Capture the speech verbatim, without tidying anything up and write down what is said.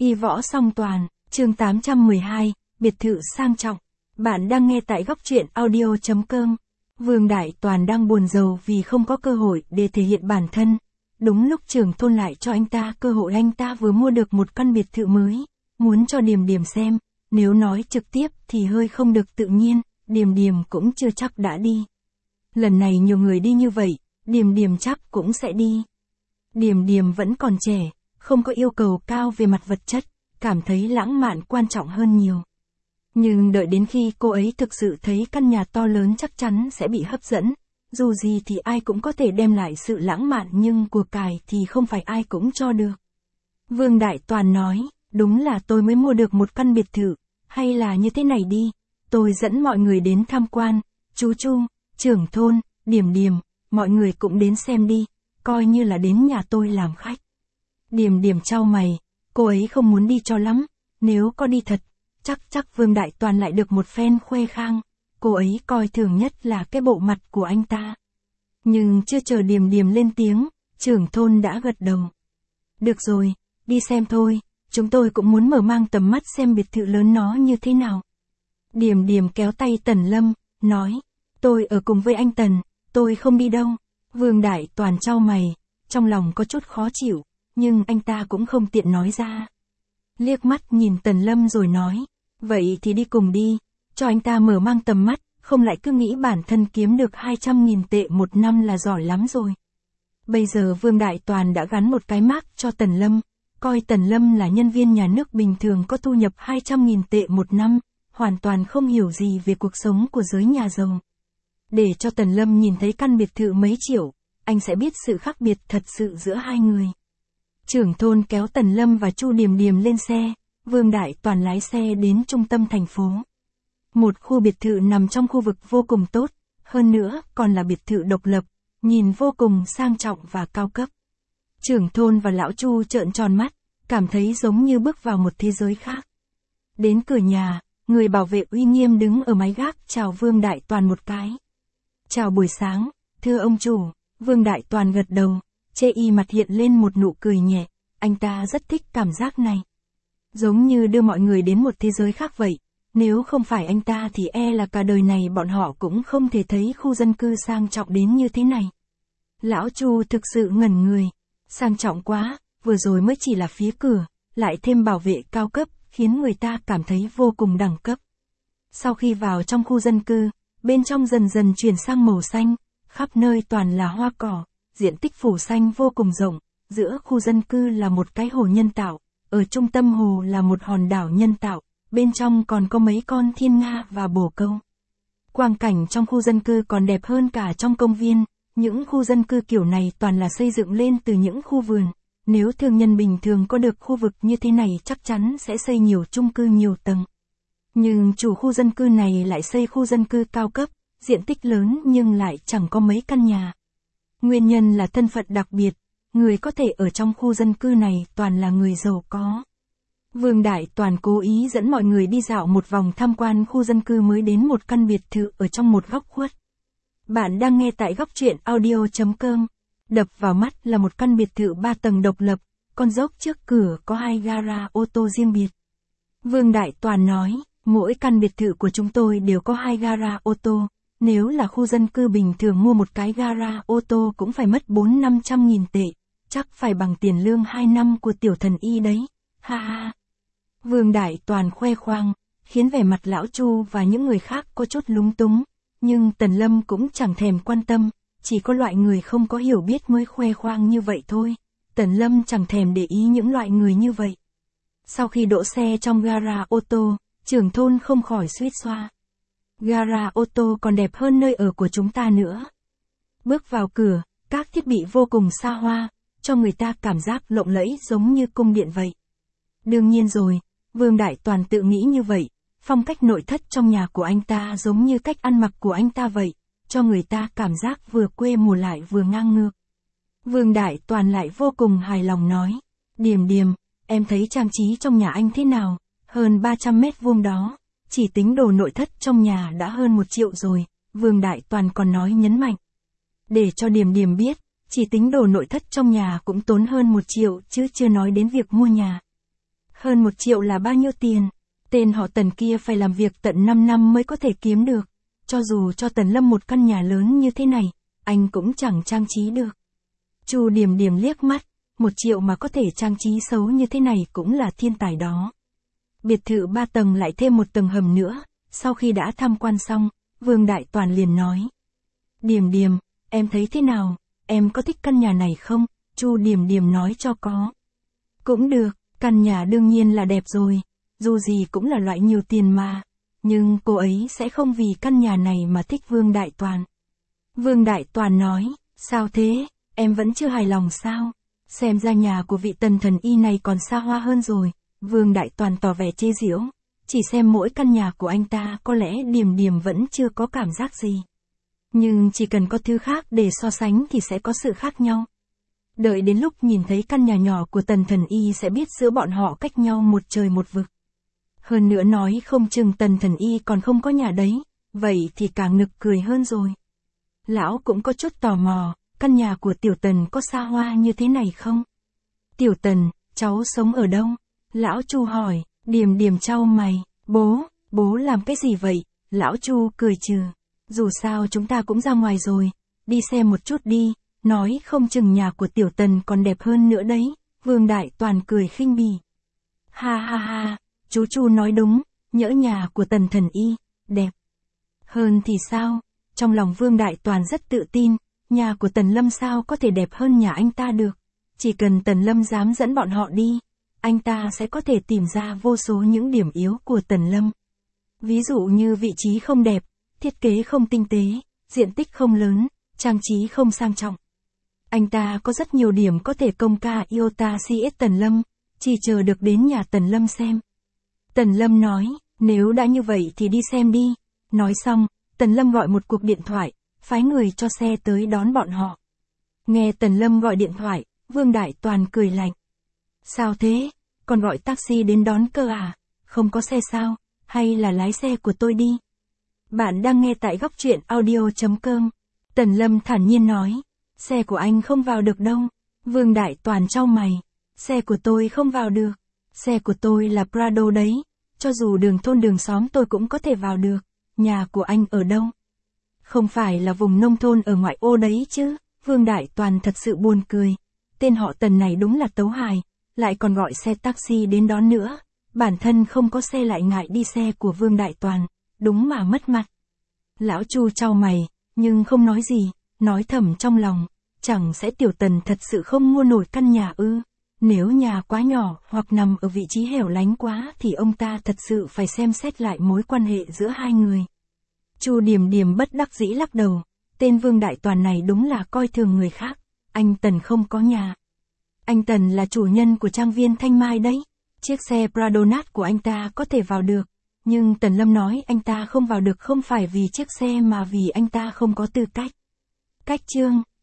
Y võ song toàn, chương tám trăm mười hai, biệt thự sang trọng. Bạn đang nghe tại góc truyện audio chấm com. Vương Đại Toàn đang buồn rầu vì không có cơ hội để thể hiện bản thân. Đúng lúc trưởng thôn lại cho anh ta cơ hội, anh ta vừa mua được một căn biệt thự mới, muốn cho Điềm Điềm xem, nếu nói trực tiếp thì hơi không được tự nhiên, Điềm Điềm cũng chưa chắc đã đi. Lần này nhiều người đi như vậy, Điềm Điềm chắc cũng sẽ đi. Điềm Điềm vẫn còn trẻ, không có yêu cầu cao về mặt vật chất, cảm thấy lãng mạn quan trọng hơn nhiều. Nhưng đợi đến khi cô ấy thực sự thấy căn nhà to lớn chắc chắn sẽ bị hấp dẫn. Dù gì thì ai cũng có thể đem lại sự lãng mạn, nhưng của cải thì không phải ai cũng cho được. Vương Đại Toàn nói, đúng là tôi mới mua được một căn biệt thự, hay là như thế này đi, tôi dẫn mọi người đến tham quan, chú Chu, trưởng thôn, Điềm Điềm, mọi người cũng đến xem đi, coi như là đến nhà tôi làm khách. Điềm Điềm chau mày, cô ấy không muốn đi cho lắm, nếu có đi thật, chắc chắc Vương Đại Toàn lại được một phen khoe khang, cô ấy coi thường nhất là cái bộ mặt của anh ta. Nhưng chưa chờ Điềm Điềm lên tiếng, trưởng thôn đã gật đầu. Được rồi, đi xem thôi, chúng tôi cũng muốn mở mang tầm mắt xem biệt thự lớn nó như thế nào. Điềm Điềm kéo tay Tần Lâm, nói, tôi ở cùng với anh Tần, tôi không đi đâu. Vương Đại Toàn chau mày, trong lòng có chút khó chịu, nhưng anh ta cũng không tiện nói ra. Liếc mắt nhìn Tần Lâm rồi nói, vậy thì đi cùng đi, cho anh ta mở mang tầm mắt, không lại cứ nghĩ bản thân kiếm được hai trăm nghìn tệ một năm là giỏi lắm rồi. Bây giờ Vương Đại Toàn đã gắn một cái mác cho Tần Lâm, coi Tần Lâm là nhân viên nhà nước bình thường có thu nhập hai trăm nghìn tệ một năm, hoàn toàn không hiểu gì về cuộc sống của giới nhà giàu. Để cho Tần Lâm nhìn thấy căn biệt thự mấy triệu, anh sẽ biết sự khác biệt thật sự giữa hai người. Trưởng thôn kéo Tần Lâm và Chu Điềm Điềm lên xe, Vương Đại Toàn lái xe đến trung tâm thành phố. Một khu biệt thự nằm trong khu vực vô cùng tốt, hơn nữa còn là biệt thự độc lập, nhìn vô cùng sang trọng và cao cấp. Trưởng thôn và lão Chu trợn tròn mắt, cảm thấy giống như bước vào một thế giới khác. Đến cửa nhà, người bảo vệ uy nghiêm đứng ở mái gác chào Vương Đại Toàn một cái. Chào buổi sáng, thưa ông chủ. Vương Đại Toàn gật đầu, chê y mặt hiện lên một nụ cười nhẹ, anh ta rất thích cảm giác này. Giống như đưa mọi người đến một thế giới khác vậy, nếu không phải anh ta thì e là cả đời này bọn họ cũng không thể thấy khu dân cư sang trọng đến như thế này. Lão Chu thực sự ngẩn người, sang trọng quá, vừa rồi mới chỉ là phía cửa, lại thêm bảo vệ cao cấp, khiến người ta cảm thấy vô cùng đẳng cấp. Sau khi vào trong khu dân cư, bên trong dần dần chuyển sang màu xanh, khắp nơi toàn là hoa cỏ, diện tích phủ xanh vô cùng rộng, giữa khu dân cư là một cái hồ nhân tạo, ở trung tâm hồ là một hòn đảo nhân tạo, bên trong còn có mấy con thiên nga và bồ câu. Quang cảnh trong khu dân cư còn đẹp hơn cả trong công viên, những khu dân cư kiểu này toàn là xây dựng lên từ những khu vườn, nếu thương nhân bình thường có được khu vực như thế này chắc chắn sẽ xây nhiều chung cư nhiều tầng. Nhưng chủ khu dân cư này lại xây khu dân cư cao cấp, diện tích lớn nhưng lại chẳng có mấy căn nhà. Nguyên nhân là thân phận đặc biệt, người có thể ở trong khu dân cư này toàn là người giàu có. Vương Đại Toàn cố ý dẫn mọi người đi dạo một vòng tham quan khu dân cư mới đến một căn biệt thự ở trong một góc khuất. Bạn đang nghe tại góc truyện audio chấm com. Đập vào mắt là một căn biệt thự ba tầng độc lập, con dốc trước cửa có hai gara ô tô riêng biệt. Vương Đại Toàn nói, mỗi căn biệt thự của chúng tôi đều có hai gara ô tô. Nếu là khu dân cư bình thường mua một cái gara ô tô cũng phải mất bốn năm trăm nghìn tệ, chắc phải bằng tiền lương hai năm của tiểu thần y đấy, ha ha. Vương Đại Toàn khoe khoang, khiến vẻ mặt lão Chu và những người khác có chút lúng túng, nhưng Tần Lâm cũng chẳng thèm quan tâm, chỉ có loại người không có hiểu biết mới khoe khoang như vậy thôi, Tần Lâm chẳng thèm để ý những loại người như vậy. Sau khi đỗ xe trong gara ô tô, trưởng thôn không khỏi suýt xoa. Gara ô tô còn đẹp hơn nơi ở của chúng ta nữa. Bước vào cửa, các thiết bị vô cùng xa hoa, cho người ta cảm giác lộng lẫy giống như cung điện vậy. Đương nhiên rồi, Vương Đại Toàn tự nghĩ như vậy, phong cách nội thất trong nhà của anh ta giống như cách ăn mặc của anh ta vậy, cho người ta cảm giác vừa quê mùa lại vừa ngang ngược. Vương Đại Toàn lại vô cùng hài lòng nói, Điềm Điềm, em thấy trang trí trong nhà anh thế nào, hơn ba trăm mét vuông đó. Chỉ tính đồ nội thất trong nhà đã hơn một triệu rồi, Vương Đại Toàn còn nói nhấn mạnh. Để cho Điềm Điềm biết, chỉ tính đồ nội thất trong nhà cũng tốn hơn một triệu chứ chưa nói đến việc mua nhà. Hơn một triệu là bao nhiêu tiền? Tên họ Tần kia phải làm việc tận năm năm mới có thể kiếm được. Cho dù cho Tần Lâm một căn nhà lớn như thế này, anh cũng chẳng trang trí được. Chu Điềm Điềm liếc mắt, một triệu mà có thể trang trí xấu như thế này cũng là thiên tài đó. Biệt thự ba tầng lại thêm một tầng hầm nữa, sau khi đã tham quan xong, Vương Đại Toàn liền nói. Điềm Điềm, em thấy thế nào, em có thích căn nhà này không? Chu Điềm Điềm nói cho có. Cũng được, căn nhà đương nhiên là đẹp rồi, dù gì cũng là loại nhiều tiền mà. Nhưng cô ấy sẽ không vì căn nhà này mà thích Vương Đại Toàn. Vương Đại Toàn nói, sao thế, em vẫn chưa hài lòng sao? Xem ra nhà của vị Tần thần y này còn xa hoa hơn rồi. Vương Đại Toàn tỏ vẻ chê giễu. Chỉ xem mỗi căn nhà của anh ta có lẽ Điềm Điềm vẫn chưa có cảm giác gì. Nhưng chỉ cần có thứ khác để so sánh thì sẽ có sự khác nhau. Đợi đến lúc nhìn thấy căn nhà nhỏ của Tần thần y sẽ biết giữa bọn họ cách nhau một trời một vực. Hơn nữa nói không chừng Tần thần y còn không có nhà đấy, vậy thì càng nực cười hơn rồi. Lão cũng có chút tò mò, căn nhà của Tiểu Tần có xa hoa như thế này không? Tiểu Tần, cháu sống ở đâu? Lão Chu hỏi. Điềm Điềm chau mày, bố, bố làm cái gì vậy? Lão Chu cười trừ. Dù sao chúng ta cũng ra ngoài rồi, đi xem một chút đi, nói không chừng nhà của Tiểu Tần còn đẹp hơn nữa đấy. Vương Đại Toàn cười khinh bỉ. Ha ha ha, chú Chu nói đúng, nhỡ nhà của Tần thần y, đẹp hơn thì sao? Trong lòng Vương Đại Toàn rất tự tin, nhà của Tần Lâm sao có thể đẹp hơn nhà anh ta được. Chỉ cần Tần Lâm dám dẫn bọn họ đi, anh ta sẽ có thể tìm ra vô số những điểm yếu của Tần Lâm. Ví dụ như vị trí không đẹp, thiết kế không tinh tế, diện tích không lớn, trang trí không sang trọng. Anh ta có rất nhiều điểm có thể công ca iota cs Tần Lâm, chỉ chờ được đến nhà Tần Lâm xem. Tần Lâm nói, nếu đã như vậy thì đi xem đi. Nói xong, Tần Lâm gọi một cuộc điện thoại, phái người cho xe tới đón bọn họ. Nghe Tần Lâm gọi điện thoại, Vương Đại Toàn cười lạnh. Sao thế? Còn gọi taxi đến đón cơ à? Không có xe sao? Hay là lái xe của tôi đi? Bạn đang nghe tại góc truyện audio chấm com. Tần Lâm thản nhiên nói. Xe của anh không vào được đâu. Vương Đại Toàn chau mày. Xe của tôi không vào được. Xe của tôi là Prado đấy. Cho dù đường thôn đường xóm tôi cũng có thể vào được. Nhà của anh ở đâu? Không phải là vùng nông thôn ở ngoại ô đấy chứ? Vương Đại Toàn thật sự buồn cười. Tên họ Tần này đúng là tấu hài. Lại còn gọi xe taxi đến đón nữa. Bản thân không có xe lại ngại đi xe của Vương Đại Toàn. Đúng mà mất mặt. Lão Chu chau mày, nhưng không nói gì, nói thầm trong lòng. Chẳng sẽ Tiểu Tần thật sự không mua nổi căn nhà ư? Nếu nhà quá nhỏ hoặc nằm ở vị trí hẻo lánh quá thì ông ta thật sự phải xem xét lại mối quan hệ giữa hai người. Chu Điềm Điềm bất đắc dĩ lắc đầu. Tên Vương Đại Toàn này đúng là coi thường người khác. Anh Tần không có nhà. Anh Tần là chủ nhân của trang viên Thanh Mai đấy. Chiếc xe Prado nát của anh ta có thể vào được. Nhưng Tần Lâm nói anh ta không vào được không phải vì chiếc xe mà vì anh ta không có tư cách. Cách chương